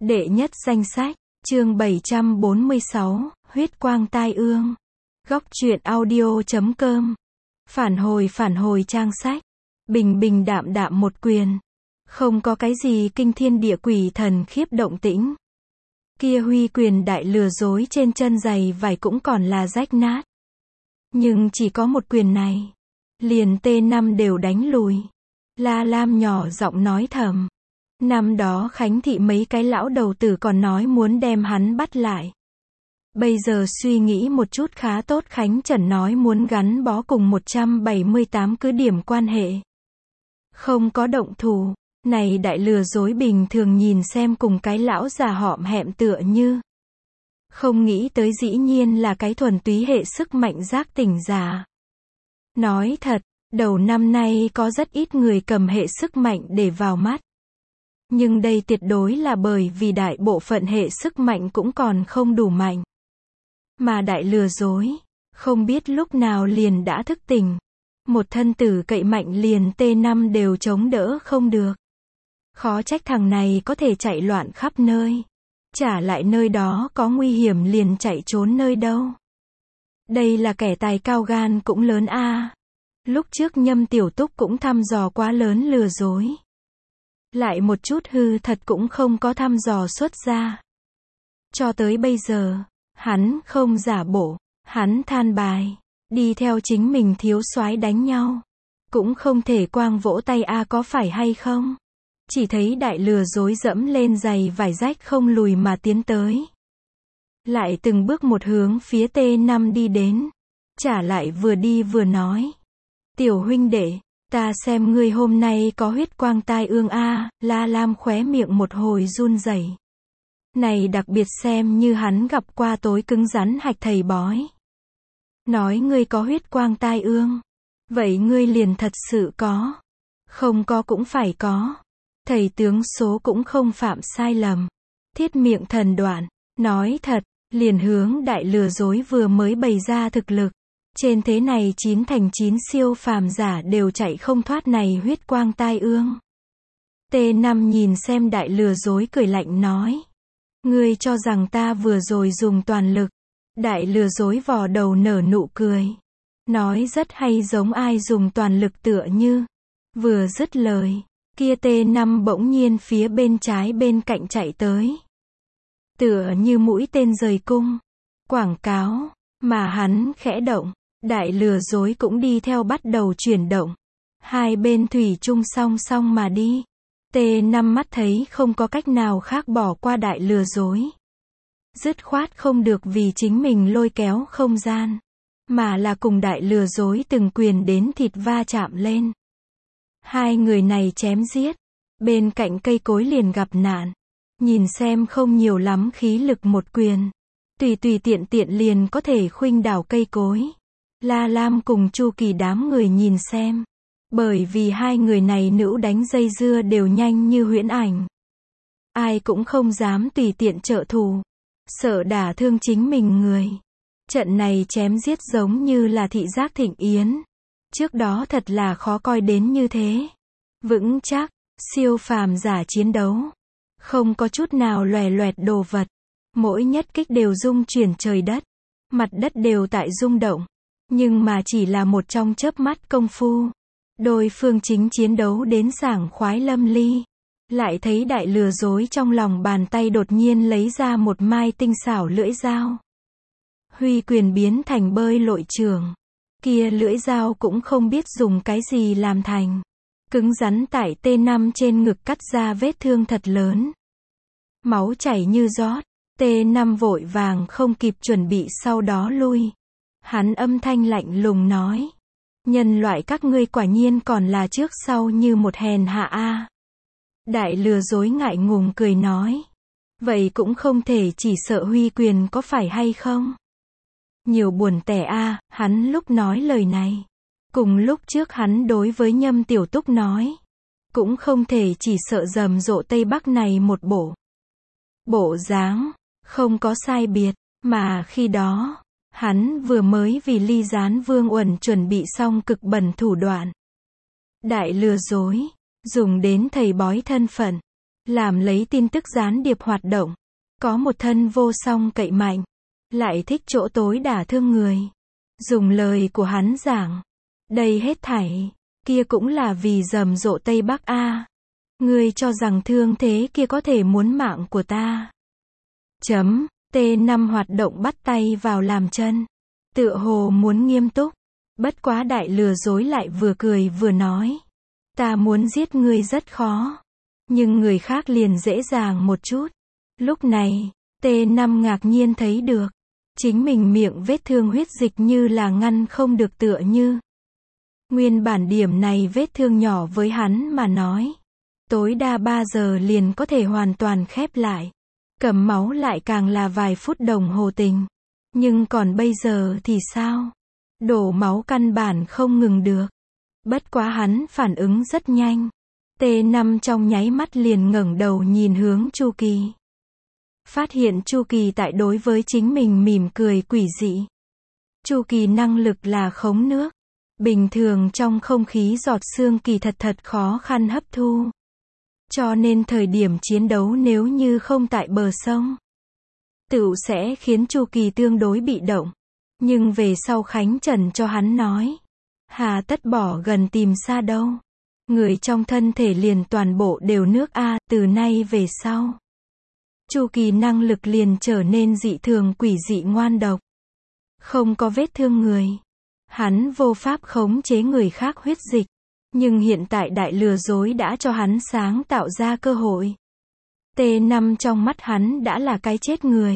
Đệ nhất danh sách, chương 746, huyết quang tai ương. Góc truyện audio.com. Phản hồi trang sách. Bình bình đạm đạm một quyền. Không có cái gì kinh thiên địa quỷ thần khiếp động tĩnh. Kia huy quyền đại lừa dối trên chân giày vải cũng còn là rách nát. Nhưng chỉ có một quyền này. Liền T5 đều đánh lùi. La Lam nhỏ giọng nói thầm. Năm đó Khánh Thị mấy cái lão đầu tử còn nói muốn đem hắn bắt lại. Bây giờ suy nghĩ một chút khá tốt, Khánh Trần nói muốn gắn bó cùng 178 cứ điểm quan hệ. Không có động thủ, này đại lừa dối bình thường nhìn xem cùng cái lão già hõm hẹm tựa như. Không nghĩ tới dĩ nhiên là cái thuần túy hệ sức mạnh giác tỉnh giả. Nói thật, đầu năm nay có rất ít người cầm hệ sức mạnh để vào mắt. Nhưng đây tuyệt đối là bởi vì đại bộ phận hệ sức mạnh cũng còn không đủ mạnh. Mà đại lừa dối, không biết lúc nào liền đã thức tỉnh. Một thân tử cậy mạnh liền T5 đều chống đỡ không được. Khó trách thằng này có thể chạy loạn khắp nơi. Trả lại nơi đó có nguy hiểm liền chạy trốn nơi đâu. Đây là kẻ tài cao gan cũng lớn a. Lúc trước Nhâm Tiểu Túc cũng thăm dò quá lớn lừa dối. Lại một chút hư thật cũng không có thăm dò xuất ra. Cho tới bây giờ, hắn không giả bộ, hắn than bài, đi theo chính mình thiếu soái đánh nhau. Cũng không thể quang vỗ tay a, có phải hay không? Chỉ thấy đại lừa dối dẫm lên giày vải rách không lùi mà tiến tới. Lại từng bước một hướng phía T5 đi đến. Trả lại vừa đi vừa nói. Tiểu huynh đệ, ta xem ngươi hôm nay có huyết quang tai ương a. La Lam khóe miệng một hồi run rẩy. Này đặc biệt xem như hắn gặp qua tối cứng rắn hạch thầy bói. Nói ngươi có huyết quang tai ương. Vậy ngươi liền thật sự có. Không có cũng phải có. Thầy tướng số cũng không phạm sai lầm. Thiết miệng thần đoạn. Nói thật, liền hướng đại lừa dối vừa mới bày ra thực lực. Trên thế này 9 thành 9 siêu phàm giả đều chạy không thoát này huyết quang tai ương. T5 nhìn xem đại lừa dối cười lạnh nói. Ngươi cho rằng ta vừa rồi dùng toàn lực. Đại lừa dối vò đầu nở nụ cười. Nói rất hay giống ai dùng toàn lực tựa như. Vừa dứt lời, kia T5 bỗng nhiên phía bên trái bên cạnh chạy tới. Tựa như mũi tên rời cung. Quảng cáo, mà hắn khẽ động. Đại lừa dối cũng đi theo bắt đầu chuyển động. Hai bên thủy chung song song mà đi. T5 mắt thấy không có cách nào khác bỏ qua đại lừa dối. Dứt khoát không được vì chính mình lôi kéo không gian. Mà là cùng đại lừa dối từng quyền đến thịt va chạm lên. Hai người này chém giết. Bên cạnh cây cối liền gặp nạn. Nhìn xem không nhiều lắm khí lực một quyền. Tùy tiện tiện liền có thể khuynh đảo cây cối. La Lam cùng Chu Kỳ đám người nhìn xem. Bởi vì hai người này nữ đánh dây dưa đều nhanh như huyễn ảnh. Ai cũng không dám tùy tiện trợ thù. Sợ đả thương chính mình người. Trận này chém giết giống như là thị giác thịnh yến. Trước đó thật là khó coi đến như thế. Vững chắc, siêu phàm giả chiến đấu. Không có chút nào loè loẹt đồ vật. Mỗi nhất kích đều rung chuyển trời đất. Mặt đất đều tại rung động. Nhưng mà chỉ là một trong chớp mắt công phu. Đôi phương chính chiến đấu đến sảng khoái lâm ly. Lại thấy đại lừa dối trong lòng bàn tay đột nhiên lấy ra một mai tinh xảo lưỡi dao. Huy quyền biến thành bơi lội trường. Kia lưỡi dao cũng không biết dùng cái gì làm thành. Cứng rắn tại T5 trên ngực cắt ra vết thương thật lớn. Máu chảy như rót. T5 vội vàng không kịp chuẩn bị sau đó lui. Hắn âm thanh lạnh lùng nói. Nhân loại các ngươi quả nhiên còn là trước sau như một hèn hạ a. Đại lừa dối ngại ngùng cười nói. Vậy cũng không thể chỉ sợ huy quyền có phải hay không? Nhiều buồn tẻ a. Hắn lúc nói lời này. Cùng lúc trước hắn đối với Nhâm Tiểu Túc nói. Cũng không thể chỉ sợ rầm rộ Tây Bắc này một bộ dáng. Không có sai biệt. Mà khi đó. Hắn vừa mới vì Ly Gián Vương Uẩn chuẩn bị xong cực bẩn thủ đoạn. Đại lừa dối, dùng đến thầy bói thân phận, làm lấy tin tức gián điệp hoạt động. Có một thân vô song cậy mạnh, lại thích chỗ tối đả thương người. Dùng lời của hắn giảng, đây hết thảy, kia cũng là vì rầm rộ Tây Bắc a. Ngươi cho rằng thương thế kia có thể muốn mạng của ta. T5 hoạt động bắt tay vào làm chân. Tựa hồ muốn nghiêm túc. Bất quá đại lừa dối lại vừa cười vừa nói. Ta muốn giết ngươi rất khó. Nhưng người khác liền dễ dàng một chút. Lúc này, T5 ngạc nhiên thấy được. Chính mình miệng vết thương huyết dịch như là ngăn không được tựa như. Nguyên bản điểm này vết thương nhỏ với hắn mà nói. Tối đa 3 giờ liền có thể hoàn toàn khép lại. Cầm máu lại càng là vài phút đồng hồ tình. Nhưng còn bây giờ thì sao? Đổ máu căn bản không ngừng được. Bất quá hắn phản ứng rất nhanh. T5 trong nháy mắt liền ngẩng đầu nhìn hướng Chu Kỳ. Phát hiện Chu Kỳ tại đối với chính mình mỉm cười quỷ dị. Chu Kỳ năng lực là khống nước. Bình thường trong không khí giọt sương kỳ thật khó khăn hấp thu. Cho nên thời điểm chiến đấu nếu như không tại bờ sông, tựu sẽ khiến Chu Kỳ tương đối bị động. Nhưng về sau Khánh Trần cho hắn nói, hà tất bỏ gần tìm xa đâu. Người trong thân thể liền toàn bộ đều nước a, từ nay về sau. Chu Kỳ năng lực liền trở nên dị thường quỷ dị ngoan độc. Không có vết thương người. Hắn vô pháp khống chế người khác huyết dịch. Nhưng hiện tại đại lừa dối đã cho hắn sáng tạo ra cơ hội. T5 trong mắt hắn đã là cái chết người.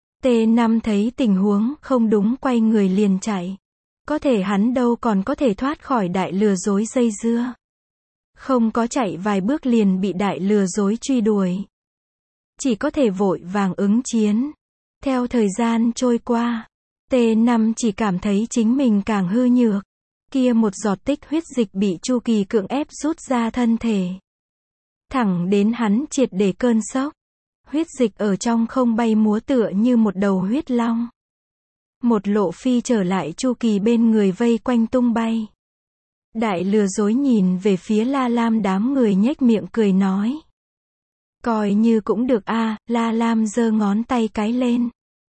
T5 thấy tình huống không đúng quay người liền chạy. Có thể hắn đâu còn có thể thoát khỏi đại lừa dối dây dưa. Không có chạy vài bước liền bị đại lừa dối truy đuổi. Chỉ có thể vội vàng ứng chiến. Theo thời gian trôi qua, T5 chỉ cảm thấy chính mình càng hư nhược. Kia một giọt tích huyết dịch bị Chu Kỳ cưỡng ép rút ra thân thể. Thẳng đến hắn triệt để cơn sốc. Huyết dịch ở trong không bay múa tựa như một đầu huyết long. Một lộ phi trở lại Chu Kỳ bên người vây quanh tung bay. Đại lừa dối nhìn về phía La Lam đám người nhếch miệng cười nói. Coi như cũng được a. La Lam giơ ngón tay cái lên.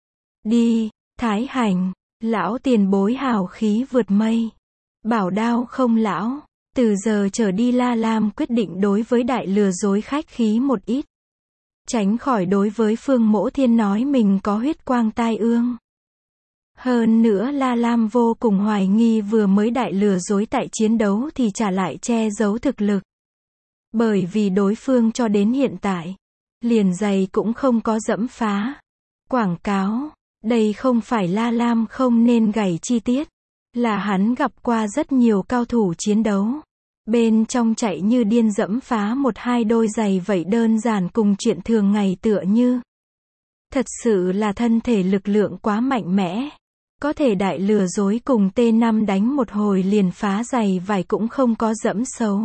Đi, Thái Hành, lão tiền bối hào khí vượt mây. Bảo đao không lão, từ giờ trở đi La Lam quyết định đối với đại lừa dối khách khí một ít. Tránh khỏi đối với Phương Mỗ Thiên nói mình có huyết quang tai ương. Hơn nữa La Lam vô cùng hoài nghi vừa mới đại lừa dối tại chiến đấu thì trả lại che giấu thực lực. Bởi vì đối phương cho đến hiện tại, liền giày cũng không có dẫm phá. Quảng cáo, đây không phải La Lam không nên gảy chi tiết. Là hắn gặp qua rất nhiều cao thủ chiến đấu. Bên trong chạy như điên dẫm phá một hai đôi giày vậy đơn giản cùng chuyện thường ngày tựa như. Thật sự là thân thể lực lượng quá mạnh mẽ. Có thể đại lừa dối cùng T5 đánh một hồi liền phá giày vải cũng không có dẫm xấu.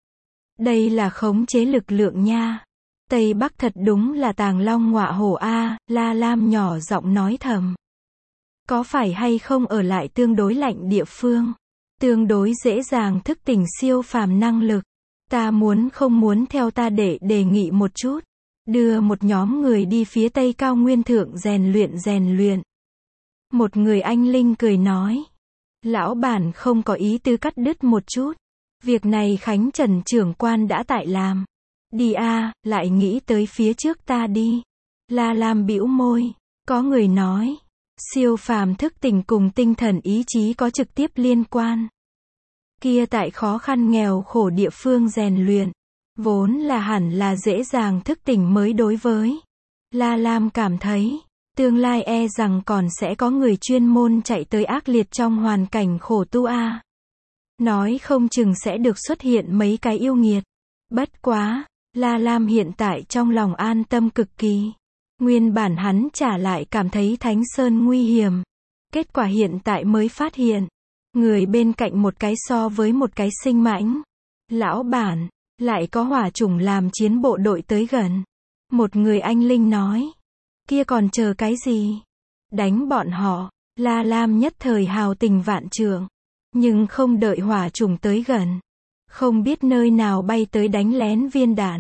Đây là khống chế lực lượng nha. Tây Bắc thật đúng là tàng long ngọa hổ a. La Lam nhỏ giọng nói thầm. Có phải hay không ở lại tương đối lạnh địa phương, tương đối dễ dàng thức tỉnh siêu phàm năng lực. Ta muốn không muốn theo ta để đề nghị một chút. Đưa một nhóm người đi phía Tây cao nguyên thượng rèn luyện. Một người anh linh cười nói. Lão bản không có ý tứ cắt đứt một chút. Việc này Khánh Trần trưởng quan đã tại làm. Đi a, lại nghĩ tới phía trước ta đi. La Lam bĩu môi. Có người nói. Siêu phàm thức tỉnh cùng tinh thần ý chí có trực tiếp liên quan. Kia tại khó khăn nghèo khổ địa phương rèn luyện, vốn là hẳn là dễ dàng thức tỉnh mới đối với. La Lam cảm thấy, tương lai e rằng còn sẽ có người chuyên môn chạy tới ác liệt trong hoàn cảnh khổ tu a. Nói không chừng sẽ được xuất hiện mấy cái yêu nghiệt. Bất quá, La Lam hiện tại trong lòng an tâm cực kỳ. Nguyên bản hắn trả lại cảm thấy Thánh Sơn nguy hiểm. Kết quả hiện tại mới phát hiện. Người bên cạnh một cái so với một cái sinh mãnh. Lão bản, lại có hỏa chủng làm chiến bộ đội tới gần. Một người anh linh nói. Kia còn chờ cái gì? Đánh bọn họ. La Lam nhất thời hào tình vạn trượng. Nhưng không đợi hỏa chủng tới gần. Không biết nơi nào bay tới đánh lén viên đạn.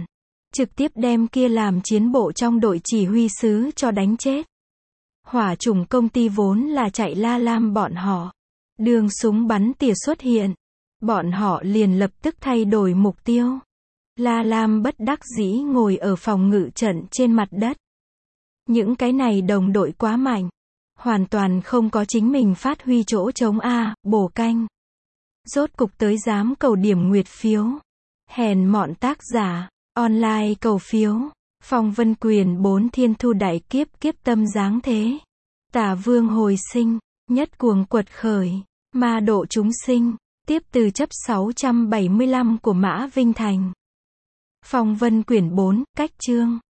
trực tiếp đem kia làm chiến bộ trong đội chỉ huy sứ cho đánh chết. Hỏa chủng công ty vốn là chạy La Lam bọn họ. Đường súng bắn tỉa xuất hiện. Bọn họ liền lập tức thay đổi mục tiêu. La Lam bất đắc dĩ ngồi ở phòng ngự trận trên mặt đất. Những cái này đồng đội quá mạnh. Hoàn toàn không có chính mình phát huy chỗ trống A, bổ canh. Rốt cục tới dám cầu điểm nguyệt phiếu. Hèn mọn tác giả, online cầu phiếu. Phong Vân Quyền 4 thiên thu đại kiếp kiếp tâm dáng thế. Tả vương hồi sinh, nhất cuồng quật khởi, ma độ chúng sinh, tiếp từ chấp 675 của Mã Vinh Thành. Phong Vân Quyển 4, cách chương.